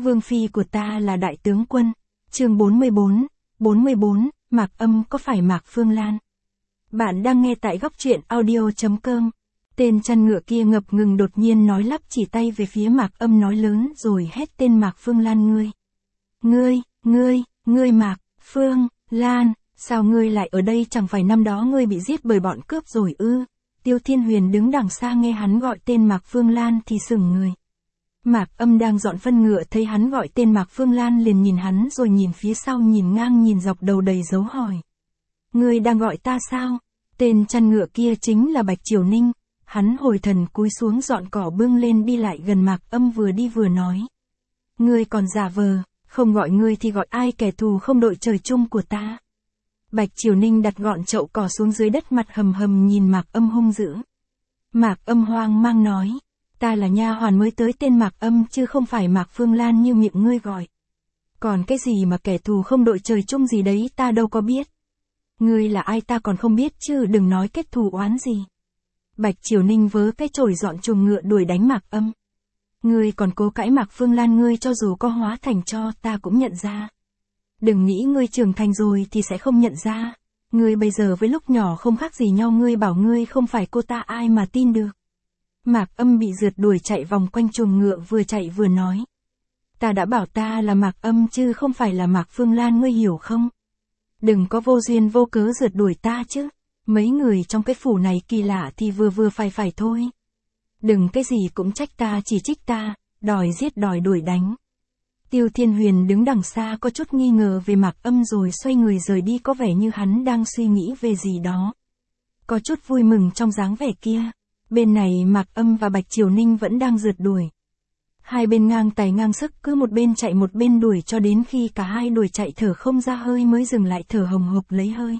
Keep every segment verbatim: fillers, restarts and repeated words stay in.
Vương phi của ta là đại tướng quân. Chương bốn mươi bốn, bốn mươi bốn, Mạc Âm có phải Mạc Phương Lan? Bạn đang nghe tại góc truyện audio chấm com. Tên chăn ngựa kia ngập ngừng đột nhiên nói lắp chỉ tay về phía Mạc Âm nói lớn rồi hét tên Mạc Phương Lan ngươi. Ngươi, ngươi, ngươi Mạc, Phương, Lan, sao ngươi lại ở đây, chẳng phải năm đó ngươi bị giết bởi bọn cướp rồi ư? Tiêu Thiên Huyền đứng đằng xa nghe hắn gọi tên Mạc Phương Lan thì sững người. Mạc Âm đang dọn phân ngựa thấy hắn gọi tên Mạc Phương Lan liền nhìn hắn rồi nhìn phía sau nhìn ngang nhìn dọc đầu đầy dấu hỏi. Ngươi đang gọi ta sao? Tên chăn ngựa kia chính là Bạch Triều Ninh, hắn hồi thần cúi xuống dọn cỏ bưng lên đi lại gần Mạc Âm vừa đi vừa nói. Ngươi còn giả vờ, không gọi ngươi thì gọi ai, kẻ thù không đội trời chung của ta. Bạch Triều Ninh đặt gọn chậu cỏ xuống dưới đất mặt hầm hầm nhìn Mạc Âm hung dữ. Mạc Âm hoang mang nói. Ta là nha hoàn mới tới tên Mạc Âm chứ không phải Mạc Phương Lan như miệng ngươi gọi. Còn cái gì mà kẻ thù không đội trời chung gì đấy ta đâu có biết. Ngươi là ai ta còn không biết chứ đừng nói kết thù oán gì. Bạch Triều Ninh vớ cái chổi dọn chuồng ngựa đuổi đánh Mạc Âm. Ngươi còn cố cãi Mạc Phương Lan, ngươi cho dù có hóa thành cho ta cũng nhận ra. Đừng nghĩ ngươi trưởng thành rồi thì sẽ không nhận ra. Ngươi bây giờ với lúc nhỏ không khác gì nhau, ngươi bảo ngươi không phải cô ta ai mà tin được. Mạc Âm bị rượt đuổi chạy vòng quanh chuồng ngựa vừa chạy vừa nói. Ta đã bảo ta là Mạc Âm chứ không phải là Mạc Phương Lan, ngươi hiểu không? Đừng có vô duyên vô cớ rượt đuổi ta chứ. Mấy người trong cái phủ này kỳ lạ thì vừa vừa phải phải thôi. Đừng cái gì cũng trách ta, chỉ trích ta, đòi giết đòi đuổi đánh. Tiêu Thiên Huyền đứng đằng xa có chút nghi ngờ về Mạc Âm rồi xoay người rời đi, có vẻ như hắn đang suy nghĩ về gì đó. Có chút vui mừng trong dáng vẻ kia. Bên này Mạc Âm và Bạch Triều Ninh vẫn đang rượt đuổi. Hai bên ngang tài ngang sức, cứ một bên chạy một bên đuổi cho đến khi cả hai đuổi chạy thở không ra hơi mới dừng lại thở hồng hộc lấy hơi.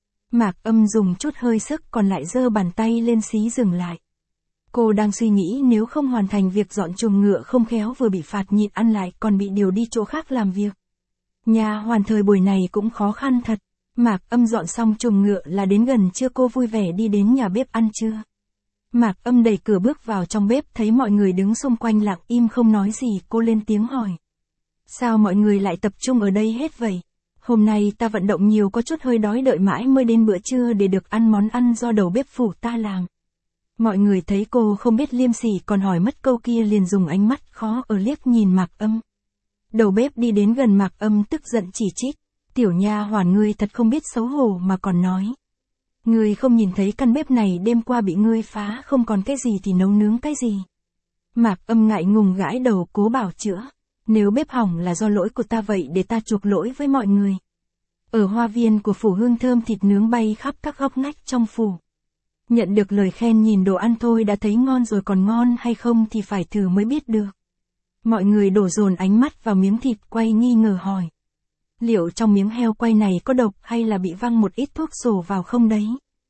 Mạc Âm dùng chút hơi sức còn lại giơ bàn tay lên xí dừng lại. Cô đang suy nghĩ nếu không hoàn thành việc dọn chuồng ngựa không khéo vừa bị phạt nhịn ăn lại còn bị điều đi chỗ khác làm việc. Nhà hoàn thời buổi này cũng khó khăn thật. Mạc Âm dọn xong chuồng ngựa là đến gần trưa, cô vui vẻ đi đến nhà bếp ăn trưa. Mạc Âm đẩy cửa bước vào trong bếp thấy mọi người đứng xung quanh lặng im không nói gì, cô lên tiếng hỏi. Sao mọi người lại tập trung ở đây hết vậy? Hôm nay ta vận động nhiều có chút hơi đói, đợi mãi mới đến bữa trưa để được ăn món ăn do đầu bếp phủ ta làm. Mọi người thấy cô không biết liêm sỉ còn hỏi mất câu kia liền dùng ánh mắt khó ở liếc nhìn Mạc Âm. Đầu bếp đi đến gần Mạc Âm tức giận chỉ trích. Tiểu nha hoàn ngươi thật không biết xấu hổ mà còn nói. Ngươi không nhìn thấy căn bếp này đêm qua bị ngươi phá không còn cái gì thì nấu nướng cái gì. Mạc Âm ngại ngùng gãi đầu cố bảo chữa. Nếu bếp hỏng là do lỗi của ta vậy để ta chuộc lỗi với mọi người. Ở hoa viên của phủ hương thơm thịt nướng bay khắp các góc ngách trong phủ. Nhận được lời khen nhìn đồ ăn thôi đã thấy ngon rồi, còn ngon hay không thì phải thử mới biết được. Mọi người đổ dồn ánh mắt vào miếng thịt quay nghi ngờ hỏi. Liệu trong miếng heo quay này có độc hay là bị văng một ít thuốc sổ vào không đấy?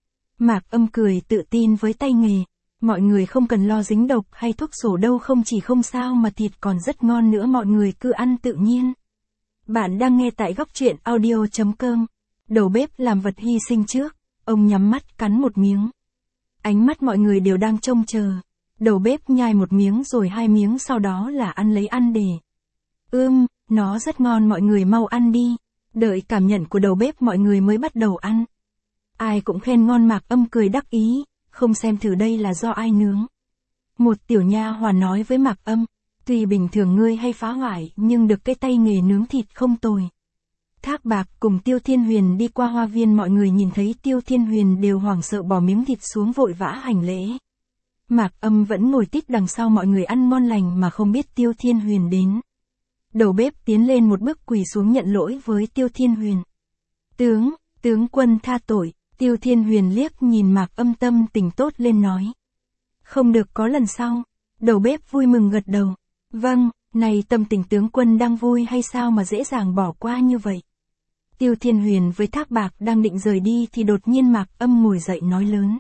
Mạc Âm cười tự tin với tay nghề. Mọi người không cần lo dính độc hay thuốc sổ đâu, không chỉ không sao mà thịt còn rất ngon nữa, mọi người cứ ăn tự nhiên. Bạn đang nghe tại góc truyện audio chấm com. Đầu bếp làm vật hy sinh trước, ông nhắm mắt cắn một miếng. Ánh mắt mọi người đều đang trông chờ. Đầu bếp nhai một miếng rồi hai miếng sau đó là ăn lấy ăn để. Ưm, nó rất ngon, mọi người mau ăn đi. Đợi cảm nhận của đầu bếp mọi người mới bắt đầu ăn. Ai cũng khen ngon. Mạc Âm cười đắc ý, không xem thử đây là do ai nướng. Một tiểu nha hoàn nói với Mạc Âm, tuy bình thường ngươi hay phá hoại nhưng được cái tay nghề nướng thịt không tồi. Thác Bạc cùng Tiêu Thiên Huyền đi qua hoa viên, mọi người nhìn thấy Tiêu Thiên Huyền đều hoảng sợ bỏ miếng thịt xuống vội vã hành lễ. Mạc Âm vẫn ngồi tít đằng sau mọi người ăn ngon lành mà không biết Tiêu Thiên Huyền đến. Đầu bếp tiến lên một bước quỳ xuống nhận lỗi với Tiêu Thiên Huyền. Tướng, tướng quân tha tội. Tiêu Thiên Huyền liếc nhìn Mạc Âm tâm tình tốt lên nói. Không được, có lần sau. Đầu bếp vui mừng gật đầu. Vâng, này tâm tình tướng quân đang vui hay sao mà dễ dàng bỏ qua như vậy? Tiêu Thiên Huyền với Thác Bạc đang định rời đi thì đột nhiên Mạc Âm ngồi dậy nói lớn.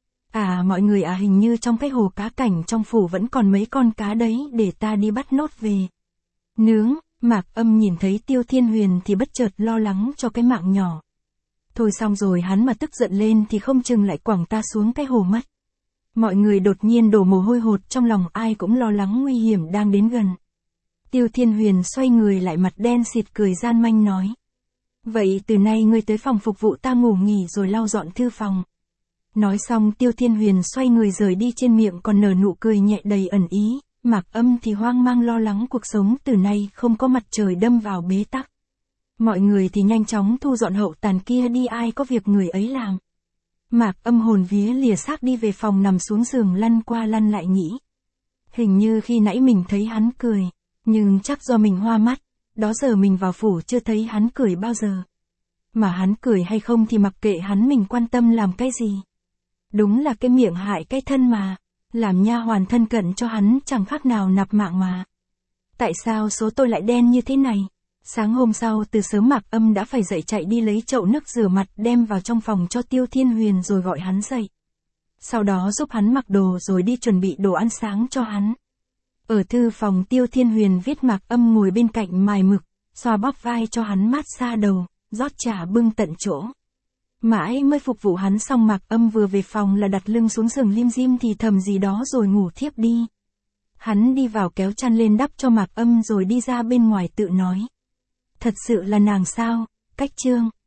À mọi người à, hình như trong cái hồ cá cảnh trong phủ vẫn còn mấy con cá đấy, để ta đi bắt nốt về. Nướng, Mạc Âm nhìn thấy Tiêu Thiên Huyền thì bất chợt lo lắng cho cái mạng nhỏ. Thôi xong rồi hắn mà tức giận lên thì không chừng lại quẳng ta xuống cái hồ mất. Mọi người đột nhiên đổ mồ hôi hột trong lòng, ai cũng lo lắng nguy hiểm đang đến gần. Tiêu Thiên Huyền xoay người lại, mặt đen xịt, cười gian manh nói. Vậy từ nay ngươi tới phòng phục vụ ta ngủ nghỉ rồi lau dọn thư phòng. Nói xong Tiêu Thiên Huyền xoay người rời đi, trên miệng còn nở nụ cười nhẹ đầy ẩn ý. Mạc Âm thì hoang mang lo lắng cuộc sống từ nay không có mặt trời đâm vào bế tắc. Mọi người thì nhanh chóng thu dọn hậu tàn kia đi, ai có việc người ấy làm. Mạc Âm hồn vía lìa xác đi về phòng, nằm xuống giường lăn qua lăn lại nghĩ. Hình như khi nãy mình thấy hắn cười, nhưng chắc do mình hoa mắt, đó giờ mình vào phủ chưa thấy hắn cười bao giờ. Mà hắn cười hay không thì mặc kệ hắn, mình quan tâm làm cái gì. Đúng là cái miệng hại cái thân mà, làm nha hoàn thân cận cho hắn chẳng khác nào nạp mạng mà. Tại sao số tôi lại đen như thế này? Sáng hôm sau từ sớm Mạc Âm đã phải dậy, chạy đi lấy chậu nước rửa mặt đem vào trong phòng cho Tiêu Thiên Huyền rồi gọi hắn dậy. Sau đó giúp hắn mặc đồ rồi đi chuẩn bị đồ ăn sáng cho hắn. Ở thư phòng Tiêu Thiên Huyền viết, Mạc Âm ngồi bên cạnh mài mực, xoa bóp vai cho hắn mát xa đầu, rót trà bưng tận chỗ. Mãi mới phục vụ hắn xong, Mạc Âm vừa về phòng là đặt lưng xuống giường lim dim thì thầm gì đó rồi ngủ thiếp đi. Hắn đi vào kéo chăn lên đắp cho Mạc Âm rồi đi ra bên ngoài tự nói. Thật sự là nàng sao, Cách Trương.